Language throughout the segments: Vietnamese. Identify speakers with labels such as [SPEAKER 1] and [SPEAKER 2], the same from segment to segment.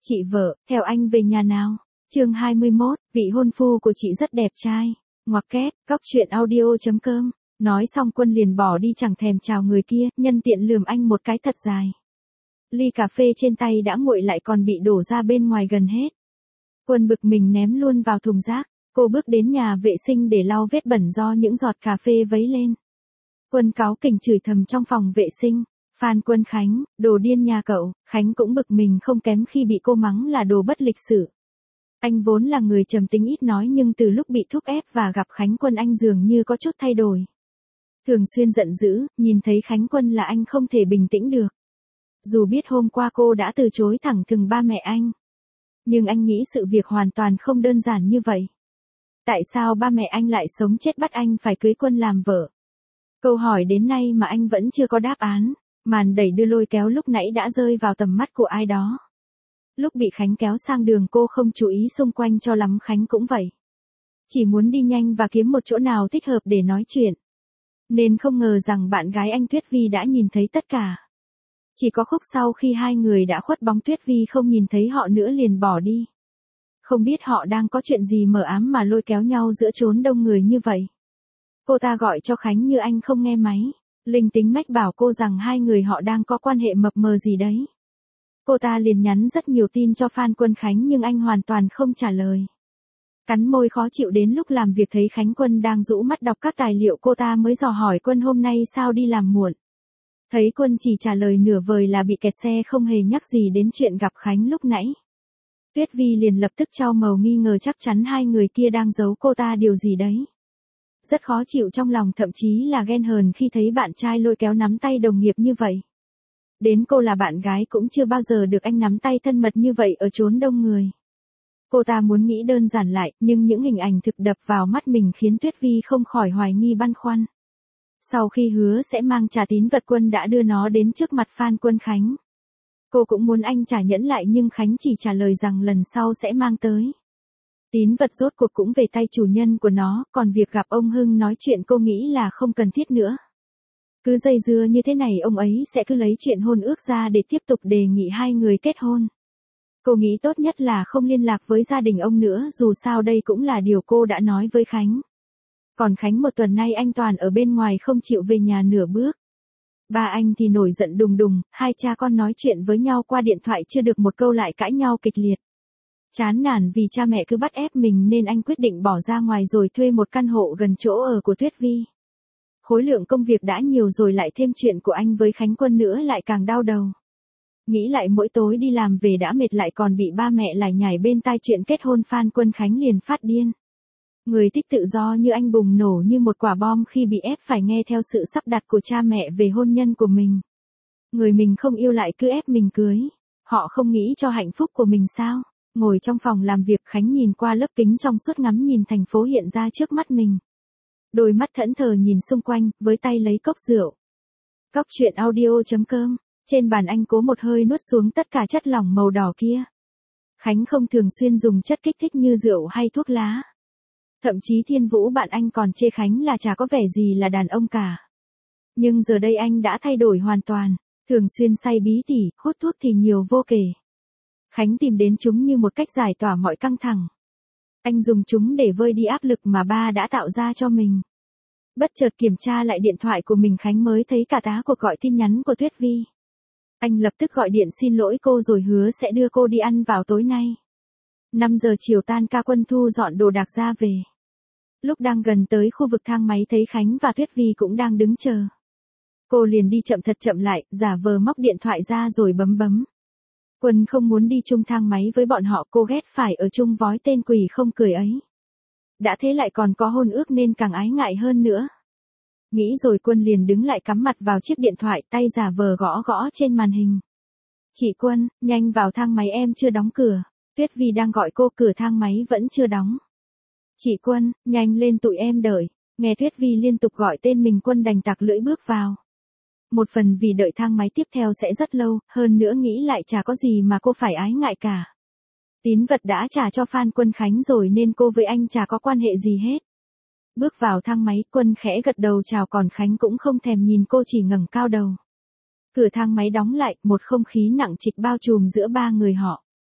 [SPEAKER 1] Chị vợ, theo anh về nhà nào? Chương 21, vị hôn phu của chị rất đẹp trai. Ngoặc kép, góc truyện audio.com. Nói xong Quân liền bỏ đi chẳng thèm chào người kia, nhân tiện lườm anh một cái thật dài. Ly cà phê trên tay đã nguội lại còn bị đổ ra bên ngoài gần hết. Quân bực mình ném luôn vào thùng rác. Cô bước đến nhà vệ sinh để lau vết bẩn do những giọt cà phê vấy lên. Quân cáu kỉnh chửi thầm trong phòng vệ sinh. Phan Quân Khánh, đồ điên nhà cậu. Khánh cũng bực mình không kém khi bị cô mắng là đồ bất lịch sự. Anh vốn là người trầm tính ít nói nhưng từ lúc bị thúc ép và gặp Khánh Quân anh dường như có chút thay đổi. Thường xuyên giận dữ, nhìn thấy Khánh Quân là anh không thể bình tĩnh được. Dù biết hôm qua cô đã từ chối thẳng thừng ba mẹ anh. Nhưng anh nghĩ sự việc hoàn toàn không đơn giản như vậy. Tại sao ba mẹ anh lại sống chết bắt anh phải cưới Quân làm vợ? Câu hỏi đến nay mà anh vẫn chưa có đáp án. Màn đẩy đưa lôi kéo lúc nãy đã rơi vào tầm mắt của ai đó. Lúc bị Khánh kéo sang đường cô không chú ý xung quanh cho lắm, Khánh cũng vậy. Chỉ muốn đi nhanh và kiếm một chỗ nào thích hợp để nói chuyện. Nên không ngờ rằng bạn gái anh Tuyết Vi đã nhìn thấy tất cả. Chỉ có khúc sau khi hai người đã khuất bóng Tuyết Vi không nhìn thấy họ nữa liền bỏ đi. Không biết họ đang có chuyện gì mờ ám mà lôi kéo nhau giữa chốn đông người như vậy. Cô ta gọi cho Khánh như anh không nghe máy. Linh tính mách bảo cô rằng hai người họ đang có quan hệ mập mờ gì đấy. Cô ta liền nhắn rất nhiều tin cho Phan Quân Khánh nhưng anh hoàn toàn không trả lời. Cắn môi khó chịu đến lúc làm việc thấy Khánh Quân đang rũ mắt đọc các tài liệu cô ta mới dò hỏi Quân hôm nay sao đi làm muộn. Thấy Quân chỉ trả lời nửa vời là bị kẹt xe không hề nhắc gì đến chuyện gặp Khánh lúc nãy. Tuyết Vi liền lập tức trao màu nghi ngờ chắc chắn hai người kia đang giấu cô ta điều gì đấy. Rất khó chịu trong lòng thậm chí là ghen hờn khi thấy bạn trai lôi kéo nắm tay đồng nghiệp như vậy. Đến cô là bạn gái cũng chưa bao giờ được anh nắm tay thân mật như vậy ở chốn đông người. Cô ta muốn nghĩ đơn giản lại, nhưng những hình ảnh thực đập vào mắt mình khiến Tuyết Vi không khỏi hoài nghi băn khoăn. Sau khi hứa sẽ mang trả tín vật, Quân đã đưa nó đến trước mặt Phan Quân Khánh. Cô cũng muốn anh trả nhẫn lại nhưng Khánh chỉ trả lời rằng lần sau sẽ mang tới. Tín vật rốt cuộc cũng về tay chủ nhân của nó, còn việc gặp ông Hưng nói chuyện cô nghĩ là không cần thiết nữa. Cứ dây dưa như thế này ông ấy sẽ cứ lấy chuyện hôn ước ra để tiếp tục đề nghị hai người kết hôn. Cô nghĩ tốt nhất là không liên lạc với gia đình ông nữa, dù sao đây cũng là điều cô đã nói với Khánh. Còn Khánh một tuần nay anh toàn ở bên ngoài không chịu về nhà nửa bước. Ba anh thì nổi giận đùng đùng, hai cha con nói chuyện với nhau qua điện thoại chưa được một câu lại cãi nhau kịch liệt. Chán nản vì cha mẹ cứ bắt ép mình nên anh quyết định bỏ ra ngoài rồi thuê một căn hộ gần chỗ ở của Tuyết Vi. Khối lượng công việc đã nhiều rồi lại thêm chuyện của anh với Khánh Quân nữa lại càng đau đầu. Nghĩ lại mỗi tối đi làm về đã mệt lại còn bị ba mẹ lải nhải bên tai chuyện kết hôn, Phan Quân Khánh liền phát điên. Người thích tự do như anh bùng nổ như một quả bom khi bị ép phải nghe theo sự sắp đặt của cha mẹ về hôn nhân của mình. Người mình không yêu lại cứ ép mình cưới. Họ không nghĩ cho hạnh phúc của mình sao? Ngồi trong phòng làm việc, Khánh nhìn qua lớp kính trong suốt ngắm nhìn thành phố hiện ra trước mắt mình. Đôi mắt thẫn thờ nhìn xung quanh, với tay lấy cốc rượu. Góc truyện audio.com. Trên bàn anh cố một hơi nuốt xuống tất cả chất lỏng màu đỏ kia. Khánh không thường xuyên dùng chất kích thích như rượu hay thuốc lá. Thậm chí Thiên Vũ bạn anh còn chê Khánh là chả có vẻ gì là đàn ông cả. Nhưng giờ đây anh đã thay đổi hoàn toàn, thường xuyên say bí tỉ, hút thuốc thì nhiều vô kể. Khánh tìm đến chúng như một cách giải tỏa mọi căng thẳng. Anh dùng chúng để vơi đi áp lực mà ba đã tạo ra cho mình. Bất chợt kiểm tra lại điện thoại của mình, Khánh mới thấy cả tá cuộc gọi tin nhắn của Tuyết Vi. Anh lập tức gọi điện xin lỗi cô rồi hứa sẽ đưa cô đi ăn vào tối nay. 5 giờ chiều tan ca, Quân thu dọn đồ đạc ra về. Lúc đang gần tới khu vực thang máy thấy Khánh và Tuyết Vi cũng đang đứng chờ. Cô liền đi chậm thật chậm lại, giả vờ móc điện thoại ra rồi bấm bấm. Quân không muốn đi chung thang máy với bọn họ, cô ghét phải ở chung vói tên quỷ không cười ấy. Đã thế lại còn có hôn ước nên càng ái ngại hơn nữa. Nghĩ rồi Quân liền đứng lại cắm mặt vào chiếc điện thoại, tay giả vờ gõ gõ trên màn hình. Chị Quân, nhanh vào thang máy, em chưa đóng cửa. Tuyết Vi đang gọi cô, cửa thang máy vẫn chưa đóng. Chị Quân, nhanh lên tụi em đợi. Nghe Tuyết Vi liên tục gọi tên mình, Quân đành tặc lưỡi bước vào. Một phần vì đợi thang máy tiếp theo sẽ rất lâu, hơn nữa nghĩ lại chả có gì mà cô phải ái ngại cả. Tín vật đã trả cho Phan Quân Khánh rồi nên cô với anh chả có quan hệ gì hết. Bước vào thang máy, Quân khẽ gật đầu chào, còn Khánh cũng không thèm nhìn cô, chỉ ngẩng cao đầu. Cửa thang máy đóng lại, một không khí nặng trịch bao trùm giữa ba người họ.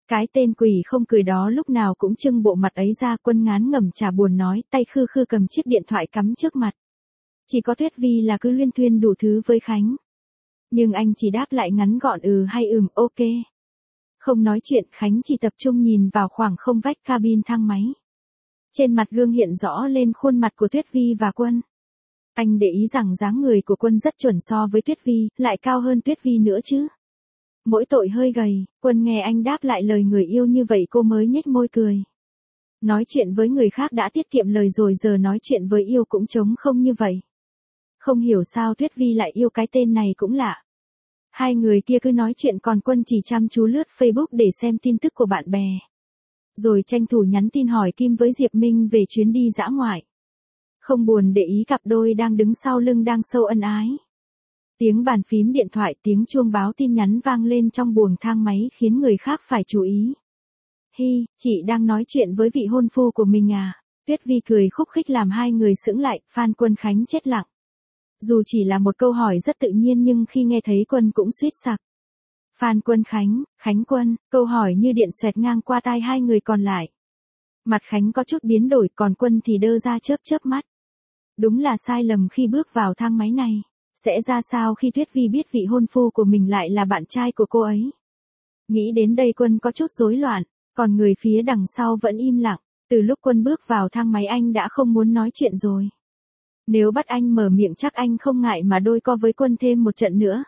[SPEAKER 1] Cái tên quỷ không cười đó lúc nào cũng trưng bộ mặt ấy ra. Quân ngán ngẩm chả buồn nói, tay khư khư cầm chiếc điện thoại cắm trước mặt. Chỉ có Tuyết Vi là cứ luyên thuyên đủ thứ với Khánh. Nhưng anh chỉ đáp lại ngắn gọn ừ hay ok. Không nói chuyện, Khánh chỉ tập trung nhìn vào khoảng không vách cabin thang máy. Trên mặt gương hiện rõ lên khuôn mặt của Tuyết Vi và Quân. Anh để ý rằng dáng người của Quân rất chuẩn so với Tuyết Vi, lại cao hơn Tuyết Vi nữa chứ. Mỗi tội hơi gầy, Quân nghe anh đáp lại lời người yêu như vậy cô mới nhếch môi cười. Nói chuyện với người khác đã tiết kiệm lời rồi giờ nói chuyện với yêu cũng trống không như vậy. Không hiểu sao Tuyết Vi lại yêu cái tên này cũng lạ. Hai người kia cứ nói chuyện còn Quân chỉ chăm chú lướt Facebook để xem tin tức của bạn bè. Rồi tranh thủ nhắn tin hỏi Kim với Diệp Minh về chuyến đi dã ngoại. Không buồn để ý cặp đôi đang đứng sau lưng đang sâu ân ái. Tiếng bàn phím điện thoại, tiếng chuông báo tin nhắn vang lên trong buồng thang máy khiến người khác phải chú ý. Hi, chị đang nói chuyện với vị hôn phu của mình à? Tuyết Vi cười khúc khích làm hai người sững lại, Phan Quân Khánh chết lặng. Dù chỉ là một câu hỏi rất tự nhiên nhưng khi nghe thấy Quân cũng suýt sặc. Phan Quân Khánh, Khánh Quân, câu hỏi như điện xoẹt ngang qua tai hai người còn lại. Mặt Khánh có chút biến đổi còn Quân thì đơ ra chớp chớp mắt. Đúng là sai lầm khi bước vào thang máy này. Sẽ ra sao khi Tuyết Vi biết vị hôn phu của mình lại là bạn trai của cô ấy? Nghĩ đến đây Quân có chút rối loạn, còn người phía đằng sau vẫn im lặng. Từ lúc Quân bước vào thang máy anh đã không muốn nói chuyện rồi. Nếu bắt anh mở miệng chắc anh không ngại mà đôi co với Quân thêm một trận nữa.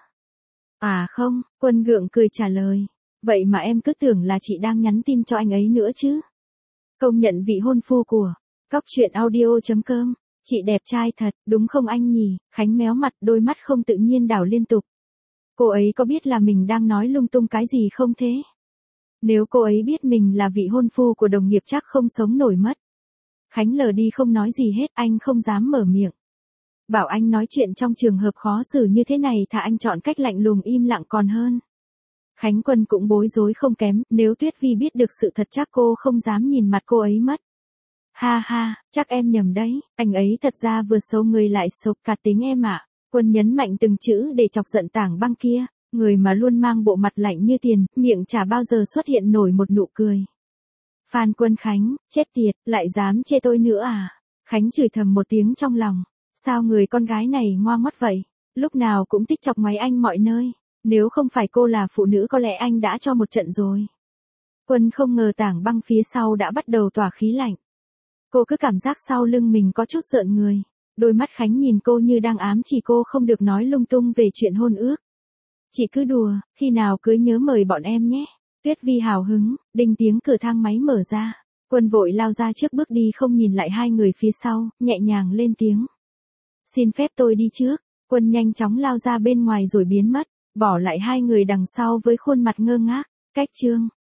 [SPEAKER 1] À không, Quân gượng cười trả lời. Vậy mà em cứ tưởng là chị đang nhắn tin cho anh ấy nữa chứ. Công nhận vị hôn phu của Cóc Truyện Audio.com. Chị đẹp trai thật, đúng không anh nhỉ? Khánh méo mặt, đôi mắt không tự nhiên đảo liên tục. Cô ấy có biết là mình đang nói lung tung cái gì không thế? Nếu cô ấy biết mình là vị hôn phu của đồng nghiệp chắc không sống nổi mất. Khánh lờ đi không nói gì hết, anh không dám mở miệng. Bảo anh nói chuyện trong trường hợp khó xử như thế này thà anh chọn cách lạnh lùng im lặng còn hơn. Khánh Quân cũng bối rối không kém, nếu Tuyết Vi biết được sự thật chắc cô không dám nhìn mặt cô ấy mất. Ha ha, chắc em nhầm đấy, anh ấy thật ra vừa xấu người lại xấu cả tính em ạ. Quân nhấn mạnh từng chữ để chọc giận Tảng Băng kia, người mà luôn mang bộ mặt lạnh như tiền, miệng chả bao giờ xuất hiện nổi một nụ cười. Phan Quân Khánh, chết tiệt, lại dám chê tôi nữa à? Khánh chửi thầm một tiếng trong lòng, sao người con gái này ngoan ngoắt vậy, lúc nào cũng thích chọc ngoáy anh mọi nơi, nếu không phải cô là phụ nữ có lẽ anh đã cho một trận rồi. Quân không ngờ Tảng Băng phía sau đã bắt đầu tỏa khí lạnh. Cô cứ cảm giác sau lưng mình có chút rợn người. Đôi mắt Khánh nhìn cô như đang ám chỉ cô không được nói lung tung về chuyện hôn ước. Chị cứ đùa, khi nào cưới nhớ mời bọn em nhé. Tuyết Vi hào hứng, đinh tiếng cửa thang máy mở ra. Quân vội lao ra trước bước đi không nhìn lại hai người phía sau, nhẹ nhàng lên tiếng. Xin phép tôi đi trước. Quân nhanh chóng lao ra bên ngoài rồi biến mất, bỏ lại hai người đằng sau với khuôn mặt ngơ ngác. Cách chương